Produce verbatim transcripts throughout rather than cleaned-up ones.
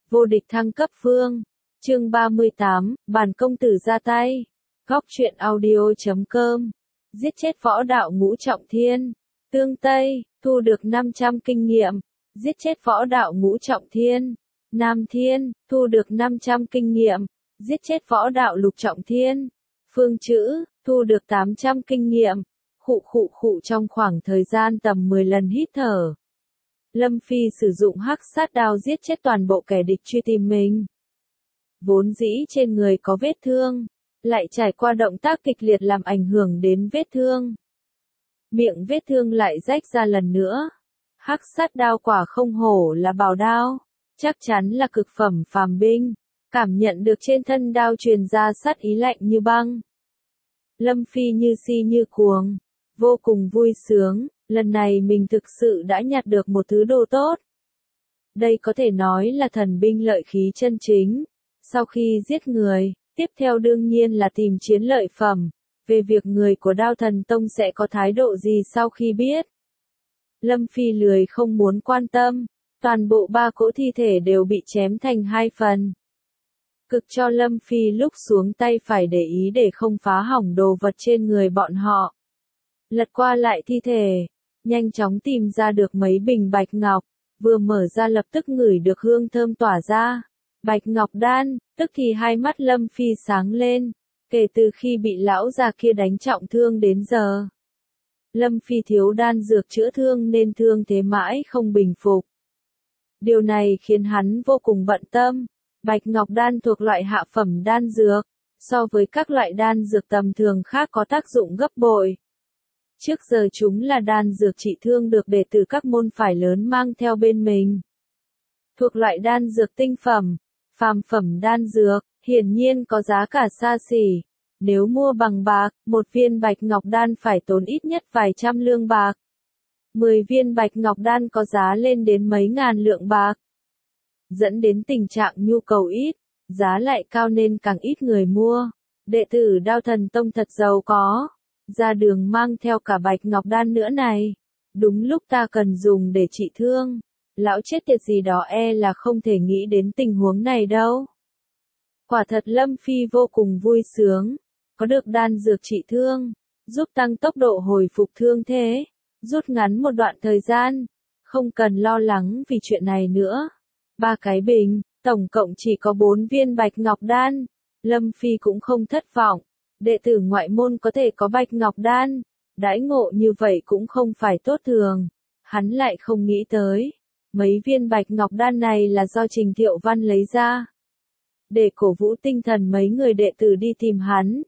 Vô địch thăng cấp phương. Chương ba mươi tám, bản công tử ra tay. Góc truyện audio chấm com. Giết chết võ đạo ngũ trọng thiên. Tương Tây, thu được năm trăm kinh nghiệm. Giết chết võ đạo ngũ trọng thiên. Nam Thiên, thu được năm trăm kinh nghiệm. Giết chết võ đạo lục trọng thiên. Phương Chữ, thu được tám trăm kinh nghiệm. Khụ khụ khụ trong khoảng thời gian tầm mười lần hít thở. Lâm Phi sử dụng hắc sát đao giết chết toàn bộ kẻ địch truy tìm mình. Vốn dĩ trên người có vết thương, lại trải qua động tác kịch liệt làm ảnh hưởng đến vết thương. Miệng vết thương lại rách ra lần nữa. Hắc sát đao quả không hổ là bảo đao, chắc chắn là cực phẩm phàm binh. Cảm nhận được trên thân đao truyền ra sát ý lạnh như băng. Lâm Phi như si như cuồng, vô cùng vui sướng, lần này mình thực sự đã nhặt được một thứ đồ tốt. Đây có thể nói là thần binh lợi khí chân chính. Sau khi giết người, tiếp theo đương nhiên là tìm chiến lợi phẩm. Về việc người của Đao Thần Tông sẽ có thái độ gì sau khi biết. Lâm Phi lười không muốn quan tâm, toàn bộ ba cỗ thi thể đều bị chém thành hai phần. Cực cho Lâm Phi lúc xuống tay phải để ý để không phá hỏng đồ vật trên người bọn họ. Lật qua lại thi thể, nhanh chóng tìm ra được mấy bình bạch ngọc, vừa mở ra lập tức ngửi được hương thơm tỏa ra. Bạch ngọc đan, tức thì hai mắt Lâm Phi sáng lên, kể từ khi bị lão già kia đánh trọng thương đến giờ. Lâm Phi thiếu đan dược chữa thương nên thương thế mãi không bình phục. Điều này khiến hắn vô cùng bận tâm. Bạch ngọc đan thuộc loại hạ phẩm đan dược, so với các loại đan dược tầm thường khác có tác dụng gấp bội. Trước giờ chúng là đan dược trị thương được đệ tử các môn phái lớn mang theo bên mình. Thuộc loại đan dược tinh phẩm, phàm phẩm đan dược, hiển nhiên có giá cả xa xỉ. Nếu mua bằng bạc, một viên bạch ngọc đan phải tốn ít nhất vài trăm lương bạc. Mười viên bạch ngọc đan có giá lên đến mấy ngàn lượng bạc. Dẫn đến tình trạng nhu cầu ít, giá lại cao nên càng ít người mua. Đệ tử Đao Thần Tông thật giàu có, ra đường mang theo cả bạch ngọc đan nữa này. Đúng lúc ta cần dùng để trị thương. Lão chết tiệt gì đó e là không thể nghĩ đến tình huống này đâu. Quả thật Lâm Phi vô cùng vui sướng, có được đan dược trị thương, giúp tăng tốc độ hồi phục thương thế, rút ngắn một đoạn thời gian, không cần lo lắng vì chuyện này nữa. Ba cái bình, tổng cộng chỉ có bốn viên bạch ngọc đan, Lâm Phi cũng không thất vọng, đệ tử ngoại môn có thể có bạch ngọc đan, đãi ngộ như vậy cũng không phải tốt thường, hắn lại không nghĩ tới. Mấy viên bạch ngọc đan này là do Trình Thiệu Văn lấy ra, để cổ vũ tinh thần mấy người đệ tử đi tìm hắn.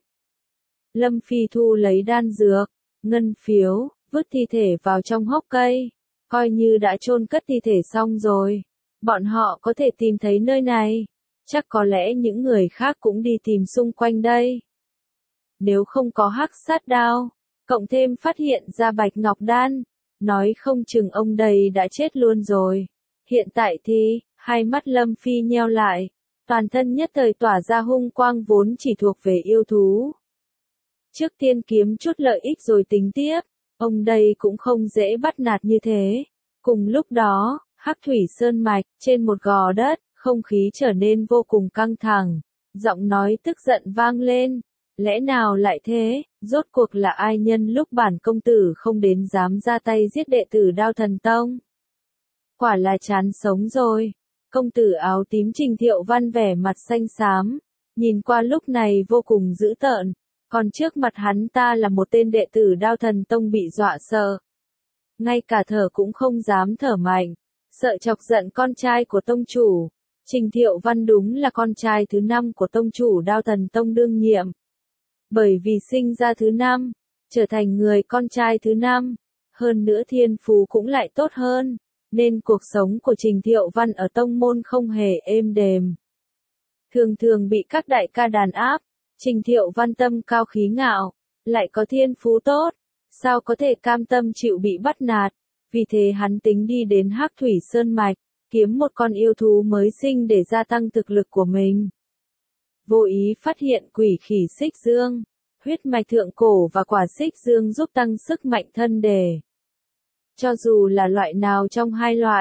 Lâm Phi thu lấy đan dược, ngân phiếu, vứt thi thể vào trong hốc cây, coi như đã chôn cất thi thể xong rồi. Bọn họ có thể tìm thấy nơi này, chắc có lẽ những người khác cũng đi tìm xung quanh đây. Nếu không có hắc sát đao, cộng thêm phát hiện ra bạch ngọc đan, nói không chừng ông đây đã chết luôn rồi. Hiện tại thì, hai mắt Lâm Phi nheo lại, toàn thân nhất thời tỏa ra hung quang vốn chỉ thuộc về yêu thú. Trước tiên kiếm chút lợi ích rồi tính tiếp, ông đây cũng không dễ bắt nạt như thế. Cùng lúc đó, Hắc Thủy Sơn Mạch, trên một gò đất, không khí trở nên vô cùng căng thẳng, giọng nói tức giận vang lên. Lẽ nào lại thế, rốt cuộc là ai nhân lúc bản công tử không đến dám ra tay giết đệ tử Đao Thần Tông? Quả là chán sống rồi. Công tử áo tím Trình Thiệu Văn vẻ mặt xanh xám, nhìn qua lúc này vô cùng dữ tợn, còn trước mặt hắn ta là một tên đệ tử Đao Thần Tông bị dọa sợ. Ngay cả thở cũng không dám thở mạnh, sợ chọc giận con trai của tông chủ. Trình Thiệu Văn đúng là con trai thứ năm của tông chủ Đao Thần Tông đương nhiệm. Bởi vì sinh ra thứ năm, trở thành người con trai thứ năm, hơn nữa thiên phú cũng lại tốt hơn, nên cuộc sống của Trình Thiệu Văn ở tông môn không hề êm đềm. Thường thường bị các đại ca đàn áp, Trình Thiệu Văn tâm cao khí ngạo, lại có thiên phú tốt, sao có thể cam tâm chịu bị bắt nạt, vì thế hắn tính đi đến Hắc Thủy Sơn Mạch, kiếm một con yêu thú mới sinh để gia tăng thực lực của mình. Vô ý phát hiện quỷ khỉ xích dương, huyết mạch thượng cổ và quả xích dương giúp tăng sức mạnh thân đề. Cho dù là loại nào trong hai loại,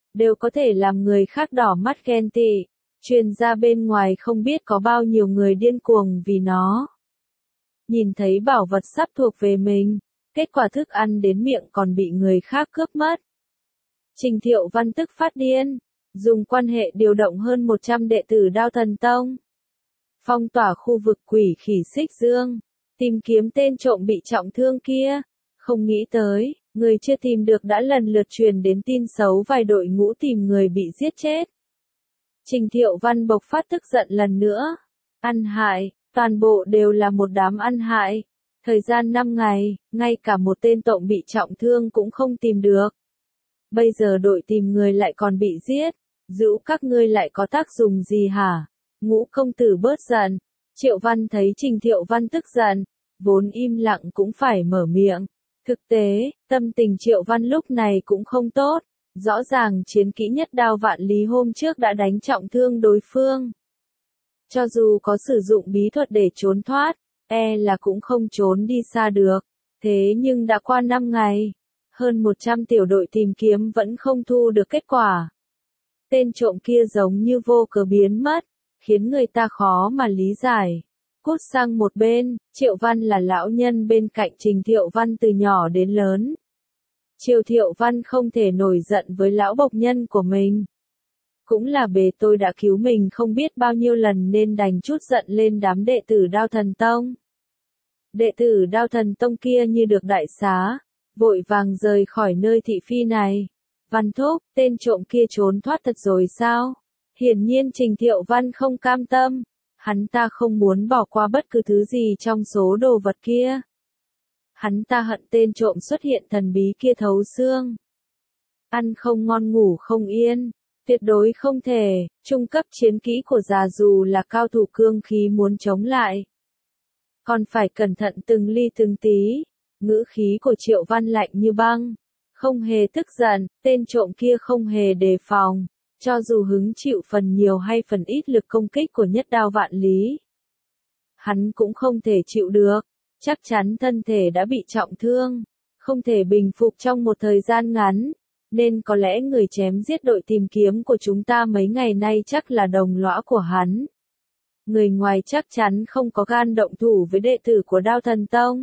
đều có thể làm người khác đỏ mắt ghen tị. Truyền ra bên ngoài không biết có bao nhiêu người điên cuồng vì nó. Nhìn thấy bảo vật sắp thuộc về mình, kết quả thức ăn đến miệng còn bị người khác cướp mất. Trình Thiệu Văn tức phát điên, dùng quan hệ điều động hơn một trăm đệ tử Đao Thần Tông. Phong tỏa khu vực Quỷ Khỉ Xích Dương, tìm kiếm tên trộm bị trọng thương kia. Không nghĩ tới, người chưa tìm được đã lần lượt truyền đến tin xấu vài đội ngũ tìm người bị giết chết. Trình Thiệu Văn bộc phát tức giận lần nữa. Ăn hại, toàn bộ đều là một đám ăn hại. Thời gian năm ngày, ngay cả một tên trộm bị trọng thương cũng không tìm được. Bây giờ đội tìm người lại còn bị giết. Dữ các ngươi lại có tác dụng gì hả? Ngũ công tử bớt giận. Triệu Văn thấy Trình Thiệu Văn tức giận, vốn im lặng cũng phải mở miệng. Thực tế, tâm tình Triệu Văn lúc này cũng không tốt. Rõ ràng chiến kỹ nhất đao vạn lý hôm trước đã đánh trọng thương đối phương. Cho dù có sử dụng bí thuật để trốn thoát, e là cũng không trốn đi xa được. Thế nhưng đã qua năm ngày, hơn một trăm tiểu đội tìm kiếm vẫn không thu được kết quả. Tên trộm kia giống như vô cớ biến mất, khiến người ta khó mà lý giải. Cút sang một bên, Triệu Văn là lão nhân bên cạnh Trình Thiệu Văn từ nhỏ đến lớn. Triều Thiệu Văn không thể nổi giận với lão bộc nhân của mình. Cũng là bề tôi đã cứu mình không biết bao nhiêu lần nên đành chút giận lên đám đệ tử Đao Thần Tông. Đệ tử Đao Thần Tông kia như được đại xá, vội vàng rời khỏi nơi thị phi này. Văn thúc, tên trộm kia trốn thoát thật rồi sao? Hiển nhiên Trình Thiệu Văn không cam tâm. Hắn ta không muốn bỏ qua bất cứ thứ gì trong số đồ vật kia. Hắn ta hận tên trộm xuất hiện thần bí kia thấu xương. Ăn không ngon ngủ không yên, tuyệt đối không thể, trung cấp chiến kỹ của già dù là cao thủ cương khí muốn chống lại. Còn phải cẩn thận từng ly từng tí, ngữ khí của Triệu Văn lạnh như băng, không hề tức giận, tên trộm kia không hề đề phòng, cho dù hứng chịu phần nhiều hay phần ít lực công kích của nhất đao vạn lý. Hắn cũng không thể chịu được. Chắc chắn thân thể đã bị trọng thương, không thể bình phục trong một thời gian ngắn, nên có lẽ người chém giết đội tìm kiếm của chúng ta mấy ngày nay chắc là đồng lõa của hắn. Người ngoài chắc chắn không có gan động thủ với đệ tử của Đao Thần Tông.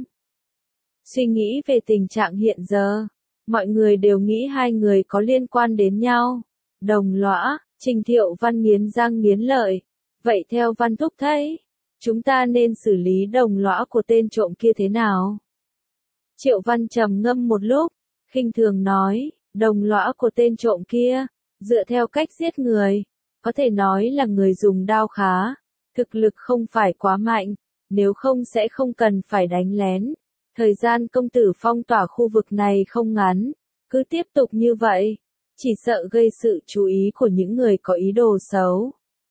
Suy nghĩ về tình trạng hiện giờ, mọi người đều nghĩ hai người có liên quan đến nhau. Đồng lõa, Trình Thiệu Văn nghiến răng nghiến lợi. Vậy theo Văn thúc thấy, chúng ta nên xử lý đồng lõa của tên trộm kia thế nào? Triệu Văn trầm ngâm một lúc, khinh thường nói, đồng lõa của tên trộm kia, dựa theo cách giết người, có thể nói là người dùng đao khá, thực lực không phải quá mạnh, nếu không sẽ không cần phải đánh lén. Thời gian công tử phong tỏa khu vực này không ngắn, cứ tiếp tục như vậy, chỉ sợ gây sự chú ý của những người có ý đồ xấu.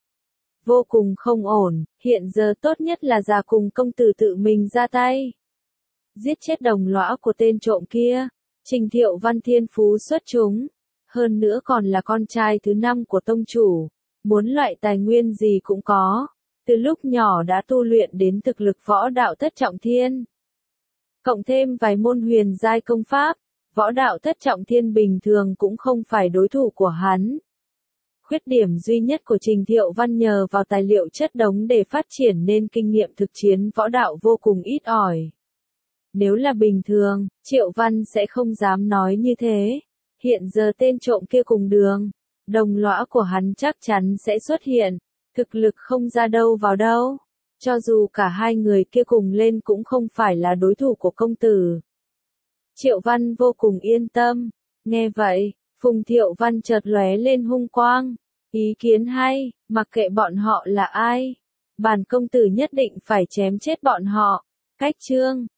Vô cùng không ổn, hiện giờ tốt nhất là già cùng công tử tự mình ra tay. Giết chết đồng lõa của tên trộm kia, Trình Thiệu Văn thiên phú xuất chúng, hơn nữa còn là con trai thứ năm của tông chủ, muốn loại tài nguyên gì cũng có, từ lúc nhỏ đã tu luyện đến thực lực võ đạo thất trọng thiên. Cộng thêm vài môn huyền giai công pháp, võ đạo thất trọng thiên bình thường cũng không phải đối thủ của hắn. Khuyết điểm duy nhất của Trình Thiệu Văn nhờ vào tài liệu chất đống để phát triển nên kinh nghiệm thực chiến võ đạo vô cùng ít ỏi. Nếu là bình thường, Triệu Văn sẽ không dám nói như thế. Hiện giờ tên trộm kia cùng đường, đồng lõa của hắn chắc chắn sẽ xuất hiện, thực lực không ra đâu vào đâu. Cho dù cả hai người kia cùng lên cũng không phải là đối thủ của công tử. Triệu Văn vô cùng yên tâm. Nghe vậy, Phùng Thiệu Văn chợt lóe lên hung quang. Ý kiến hay, mặc kệ bọn họ là ai. Bản công tử nhất định phải chém chết bọn họ. Cách chương